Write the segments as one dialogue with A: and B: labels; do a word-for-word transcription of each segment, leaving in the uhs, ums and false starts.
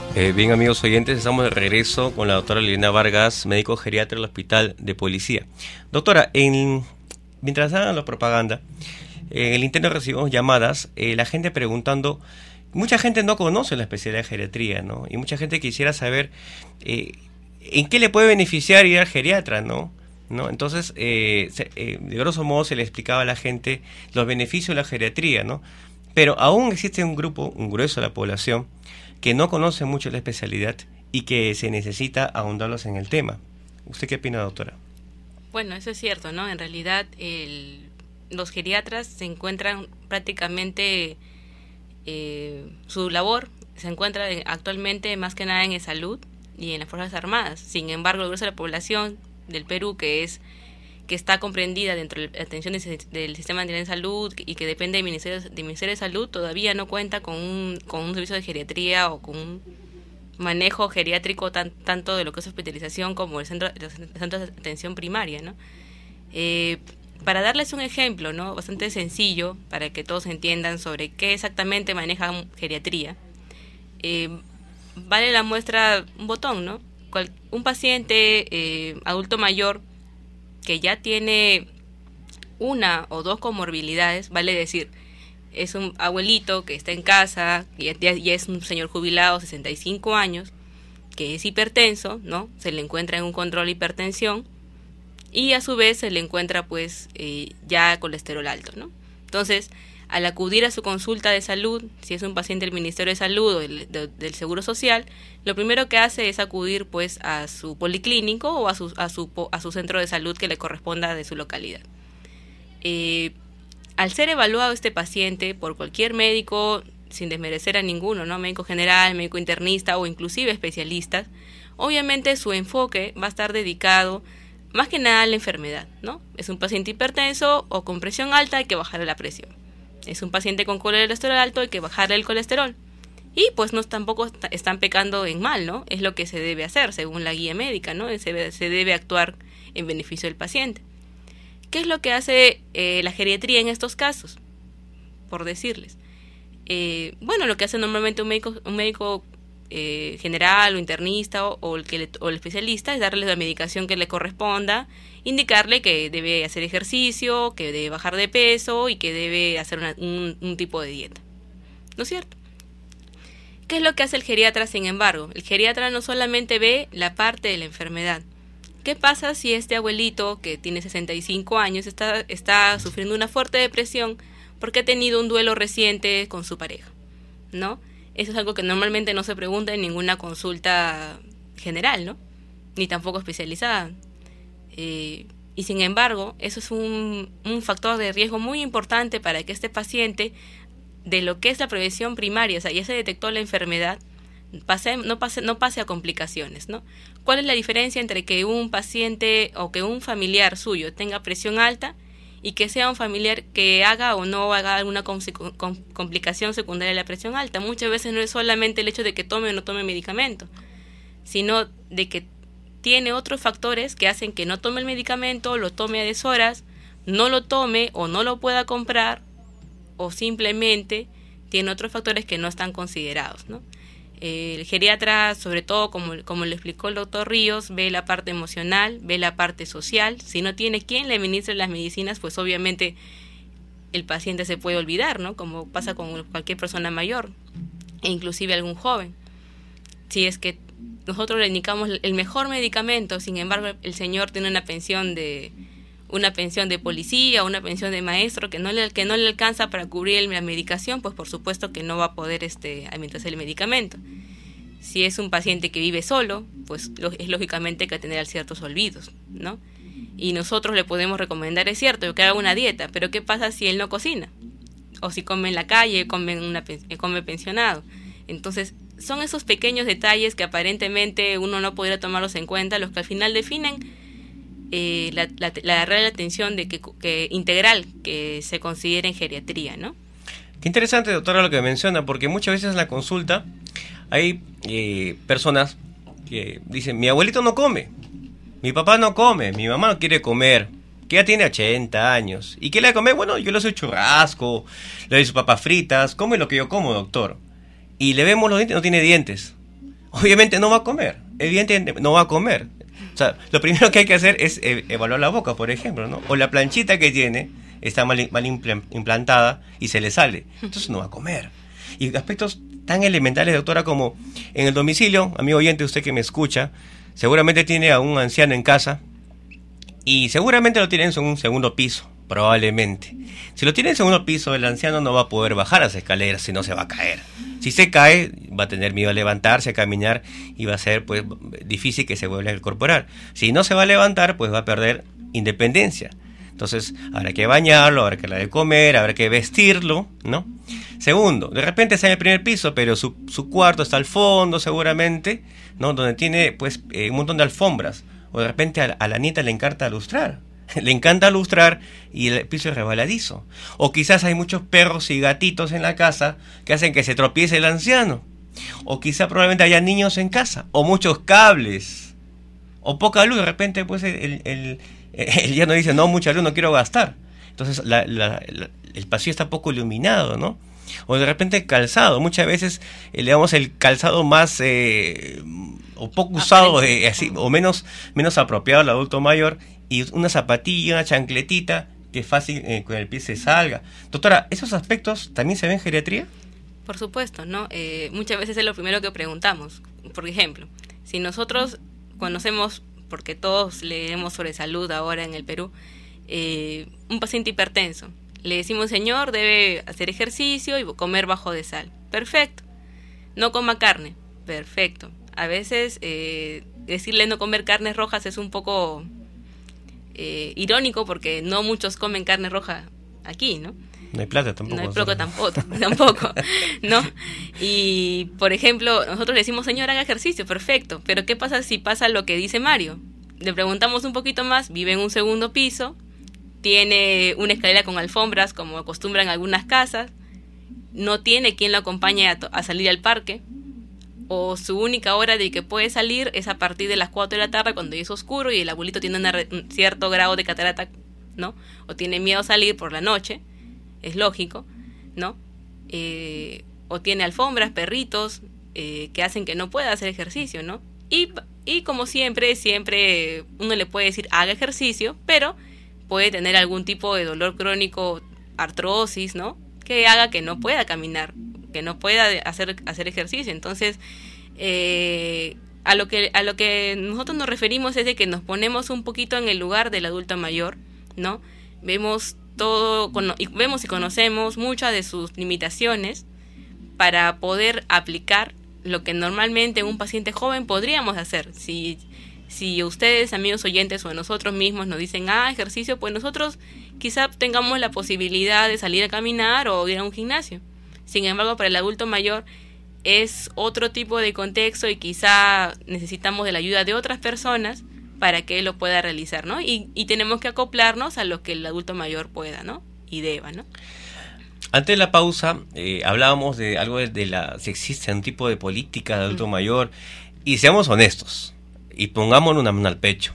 A: Eh, bien, amigos oyentes, estamos de regreso con la doctora Liliana Vargas, médico geriatra del Hospital de Policía. Doctora, en, mientras hagan la propaganda, en el interno recibimos llamadas, eh, la gente preguntando, mucha gente no conoce la especialidad de geriatría, ¿no? Y mucha gente quisiera saber eh, en qué le puede beneficiar ir al geriatra, ¿no? ¿No? Entonces, eh, se, eh, de grosso modo se le explicaba a la gente los beneficios de la geriatría, ¿no? Pero aún existe un grupo, un grueso de la población, que no conoce mucho la especialidad y que se necesita ahondarlos en el tema. ¿Usted qué opina, doctora?
B: Bueno, eso es cierto, ¿no? En realidad, el, los geriatras se encuentran prácticamente, eh, su labor se encuentra actualmente más que nada en salud y en las Fuerzas Armadas. Sin embargo, el grueso de la población del Perú, que es que está comprendida dentro de la atención de, del Sistema Nacional de Salud y que depende del Ministerio, del Ministerio de Salud, todavía no cuenta con un, con un servicio de geriatría o con un manejo geriátrico tan, tanto de lo que es hospitalización como el centro, los centros de atención primaria, ¿no? Eh, para darles un ejemplo, ¿no?, bastante sencillo, para que todos entiendan sobre qué exactamente maneja geriatría, eh, vale la muestra un botón, ¿no? Cual, un paciente eh, adulto mayor que ya tiene una o dos comorbilidades, vale decir, es un abuelito que está en casa, y ya, ya es un señor jubilado, sesenta y cinco años, que es hipertenso, ¿no? Se le encuentra en un control de hipertensión y a su vez se le encuentra pues eh, ya colesterol alto, ¿no? Entonces, al acudir a su consulta de salud, si es un paciente del Ministerio de Salud o del, de, del Seguro Social, lo primero que hace es acudir pues a su policlínico o a su, a su, a su centro de salud que le corresponda de su localidad. Eh, al ser evaluado este paciente por cualquier médico, sin desmerecer a ninguno, ¿no?, médico general, médico internista o inclusive especialistas, obviamente su enfoque va a estar dedicado más que nada a la enfermedad, ¿no? Es un paciente hipertenso o con presión alta, hay que bajarle la presión. Es un paciente con colesterol alto, hay que bajarle el colesterol. Y pues no tampoco est- están pecando en mal, ¿no? Es lo que se debe hacer según la guía médica, ¿no? Se debe, se debe actuar en beneficio del paciente. ¿Qué es lo que hace eh, la geriatría en estos casos? Por decirles. Eh, bueno, lo que hace normalmente un médico, un médico eh, general o internista o, o, el que le, o el especialista es darle la medicación que le corresponda, indicarle que debe hacer ejercicio, que debe bajar de peso y que debe hacer una, un, un tipo de dieta. ¿No es cierto? ¿Qué es lo que hace el geriatra, sin embargo? El geriatra no solamente ve la parte de la enfermedad. ¿Qué pasa si este abuelito que tiene sesenta y cinco años está, está sufriendo una fuerte depresión porque ha tenido un duelo reciente con su pareja, ¿no? Eso es algo que normalmente no se pregunta en ninguna consulta general, ¿no? Ni tampoco especializada. Eh, y sin embargo, eso es un, un factor de riesgo muy importante para que este paciente, de lo que es la prevención primaria, o sea, ya se detectó la enfermedad, pase, no, pase, no pase a complicaciones, ¿no? ¿Cuál es la diferencia entre que un paciente o que un familiar suyo tenga presión alta y que sea un familiar que haga o no haga alguna com- com- complicación secundaria de la presión alta? Muchas veces no es solamente el hecho de que tome o no tome medicamento, sino de que tiene otros factores que hacen que no tome el medicamento, lo tome a deshoras, no lo tome o no lo pueda comprar, o simplemente tiene otros factores que no están considerados, ¿no? El geriatra, sobre todo, como, como le explicó el doctor Ríos, ve la parte emocional, ve la parte social. Si no tiene quien le administre las medicinas, pues obviamente el paciente se puede olvidar, ¿no? Como pasa con cualquier persona mayor, e inclusive algún joven. Si es que nosotros le indicamos el mejor medicamento, sin embargo el señor tiene una pensión de una pensión de policía, una pensión de maestro que no le que no le alcanza para cubrir la medicación, pues por supuesto que no va a poder este administrarse el medicamento. Si es un paciente que vive solo, pues es lógicamente que tener ciertos olvidos, ¿no? Y nosotros le podemos recomendar, es cierto, que haga una dieta, pero ¿qué pasa si él no cocina? O si come en la calle, come en una come pensionado. Entonces, son esos pequeños detalles que aparentemente uno no podría tomarlos en cuenta, los que al final definen eh, la, la, la real atención de que, que integral que se considera en geriatría, ¿no?
A: Qué interesante, doctora, lo que menciona, porque muchas veces en la consulta hay eh, personas que dicen, mi abuelito no come, mi papá no come, mi mamá no quiere comer, que ya tiene ochenta años. ¿Y qué le va a comer? Bueno, yo le doy churrasco, le doy sus papas fritas, come lo que yo como, doctor. Y le vemos los dientes, no tiene dientes. obviamente no va a comer, evidentemente no va a comer. O sea, lo primero que hay que hacer es eh, evaluar la boca, por ejemplo, ¿no? O la planchita que tiene está mal, mal implantada y se le sale, entonces no va a comer. Y aspectos tan elementales, doctora, como en el domicilio, amigo oyente, usted que me escucha, seguramente tiene a un anciano en casa y seguramente lo tiene en un segundo piso, probablemente. Si lo tiene en segundo piso, el anciano no va a poder bajar las escaleras, si no se va a caer. Si se cae, va a tener miedo a levantarse, a caminar, y va a ser pues difícil que se vuelva a incorporar. Si no se va a levantar, pues va a perder independencia. Entonces, habrá que bañarlo, habrá que darle de comer, habrá que vestirlo, ¿no? Segundo, de repente está en el primer piso, pero su, su cuarto está al fondo seguramente, ¿no? Donde tiene pues eh, un montón de alfombras. O de repente a, a la nieta le encanta lustrar. Le encanta lustrar y el piso es resbaladizo. O quizás hay muchos perros y gatitos en la casa que hacen que se tropiece el anciano. O quizás probablemente haya niños en casa. O muchos cables. O poca luz. De repente pues el, el, el yerno dice, no, mucha luz, no quiero gastar. Entonces la, la, la, el pasillo está poco iluminado, ¿no? O de repente calzado. Muchas veces eh, le damos el calzado más eh, o poco usado eh, así, o menos, menos apropiado al adulto mayor, y una zapatilla, una chancletita que fácil eh, con el pie se salga. Doctora, ¿esos aspectos también se ven en geriatría?
B: Por supuesto, ¿no? Eh, muchas veces es lo primero que preguntamos. Por ejemplo, si nosotros conocemos, porque todos leemos sobre salud ahora en el Perú, eh, un paciente hipertenso, le decimos, señor, debe hacer ejercicio y comer bajo de sal. Perfecto. No coma carne. Perfecto. A veces eh, decirle no comer carnes rojas es un poco eh, irónico, porque no muchos comen carne roja aquí, ¿no?
A: No hay plata tampoco.
B: No hay plata tampoco, tampoco, ¿no? Y, por ejemplo, nosotros le decimos, señor, haga ejercicio, perfecto. Pero ¿qué pasa si pasa lo que dice Mario? Le preguntamos un poquito más, vive en un segundo piso, tiene una escalera con alfombras, como acostumbran algunas casas, no tiene quien lo acompañe a, a salir al parque, o su única hora de que puede salir es a partir de las cuatro de la tarde, cuando ya es oscuro y el abuelito tiene una, un cierto grado de catarata, ¿no? O tiene miedo a salir por la noche, es lógico, ¿no? Eh, o tiene alfombras, perritos, eh, que hacen que no pueda hacer ejercicio, ¿no? Y, y como siempre, siempre uno le puede decir, haga ejercicio, pero puede tener algún tipo de dolor crónico, artrosis, ¿no? Que haga que no pueda caminar, que no pueda hacer, hacer ejercicio. Entonces, eh, a lo que a lo que nosotros nos referimos es de que nos ponemos un poquito en el lugar del adulto mayor, ¿no? Vemos todo, y vemos y conocemos muchas de sus limitaciones para poder aplicar lo que normalmente en un paciente joven podríamos hacer. Si Si ustedes, amigos oyentes, o nosotros mismos nos dicen, ah, ejercicio, pues nosotros quizá tengamos la posibilidad de salir a caminar o ir a un gimnasio. Sin embargo, para el adulto mayor es otro tipo de contexto y quizá necesitamos de la ayuda de otras personas para que él lo pueda realizar, ¿no? Y, y tenemos que acoplarnos a lo que el adulto mayor pueda, ¿no? Y deba, ¿no?
A: Antes de la pausa, eh, hablábamos de algo de, de la, si existe un tipo de política de adulto uh-huh. mayor, y seamos honestos. Y pongámonos una mano al pecho.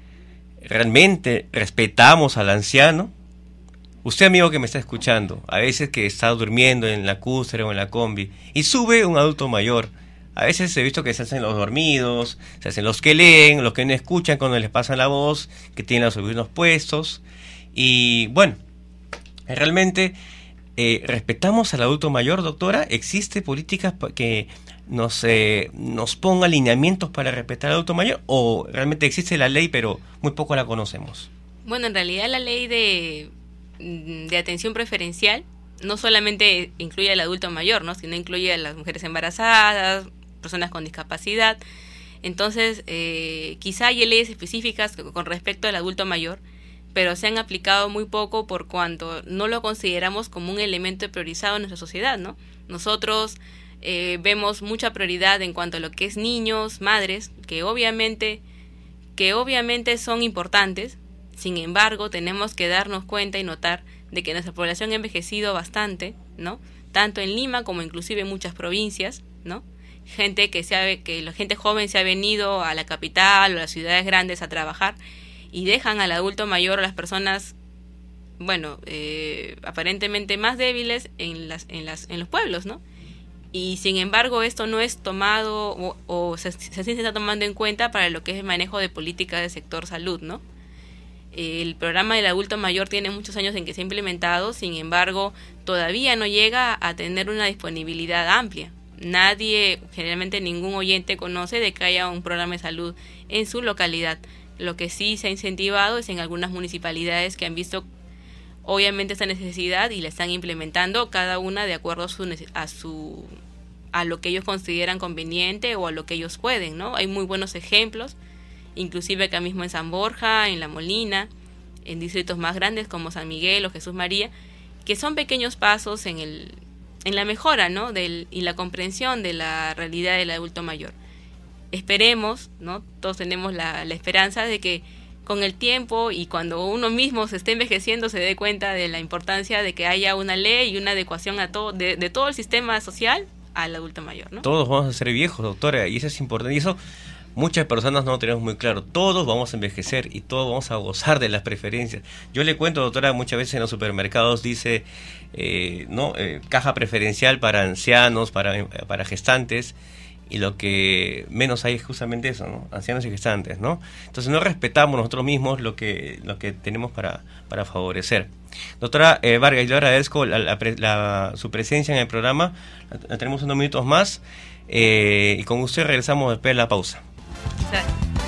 A: ¿Realmente respetamos al anciano? Usted, amigo que me está escuchando, a veces que está durmiendo en la cúspide o en la combi, y sube un adulto mayor, a veces he visto que se hacen los dormidos, se hacen los que leen, los que no escuchan cuando les pasan la voz, que tienen los audífonos puestos, y bueno, realmente eh, respetamos al adulto mayor, doctora. ¿Existe políticas que nos eh, nos ponga alineamientos para respetar al adulto mayor, o realmente existe la ley pero muy poco la conocemos?
B: Bueno, en realidad la ley de, de atención preferencial no solamente incluye al adulto mayor, ¿no? Sino incluye a las mujeres embarazadas, personas con discapacidad. Entonces, eh, quizá hay leyes específicas con respecto al adulto mayor, pero se han aplicado muy poco por cuanto no lo consideramos como un elemento priorizado en nuestra sociedad, ¿no? Nosotros eh, vemos mucha prioridad en cuanto a lo que es niños, madres, que obviamente, que obviamente son importantes. Sin embargo, tenemos que darnos cuenta y notar de que nuestra población ha envejecido bastante, ¿no? Tanto en Lima como inclusive en muchas provincias, ¿no? Gente que se ha, que la gente joven se ha venido a la capital o a las ciudades grandes a trabajar y dejan al adulto mayor o las personas, bueno, eh, aparentemente más débiles en las, en las, en los pueblos, ¿no? y sin embargo esto no es tomado o, o se, se, se está tomando en cuenta para lo que es el manejo de políticas del sector salud, ¿no? El programa del adulto mayor tiene muchos años en que se ha implementado, sin embargo todavía no llega a tener una disponibilidad amplia. Nadie, generalmente ningún oyente conoce de que haya un programa de salud en su localidad. Lo que sí se ha incentivado es en algunas municipalidades que han visto obviamente esta necesidad y la están implementando cada una de acuerdo a su a su a lo que ellos consideran conveniente o a lo que ellos pueden, ¿no? Hay muy buenos ejemplos, inclusive acá mismo en San Borja, en La Molina, en distritos más grandes como San Miguel o Jesús María, que son pequeños pasos en el en la mejora, ¿no? del y la comprensión de la realidad del adulto mayor. Esperemos, ¿no? Todos tenemos la, la esperanza de que con el tiempo y cuando uno mismo se esté envejeciendo se dé cuenta de la importancia de que haya una ley y una adecuación a todo de, de todo el sistema social al adulto mayor, ¿no?
A: Todos vamos a ser viejos, doctora, y eso es importante. Y eso muchas personas no lo tenemos muy claro. Todos vamos a envejecer y todos vamos a gozar de las preferencias. Yo le cuento, doctora, muchas veces en los supermercados dice eh, no eh, caja preferencial para ancianos, para, para gestantes, y lo que menos hay es justamente eso, ¿no? Ancianos y gestantes, ¿no? Entonces no respetamos nosotros mismos lo que lo que tenemos para, para favorecer. Doctora eh, Vargas, yo le agradezco la, la, la, su presencia en el programa. La, la tenemos unos minutos más eh, y con usted regresamos después de la pausa.
B: Exacto.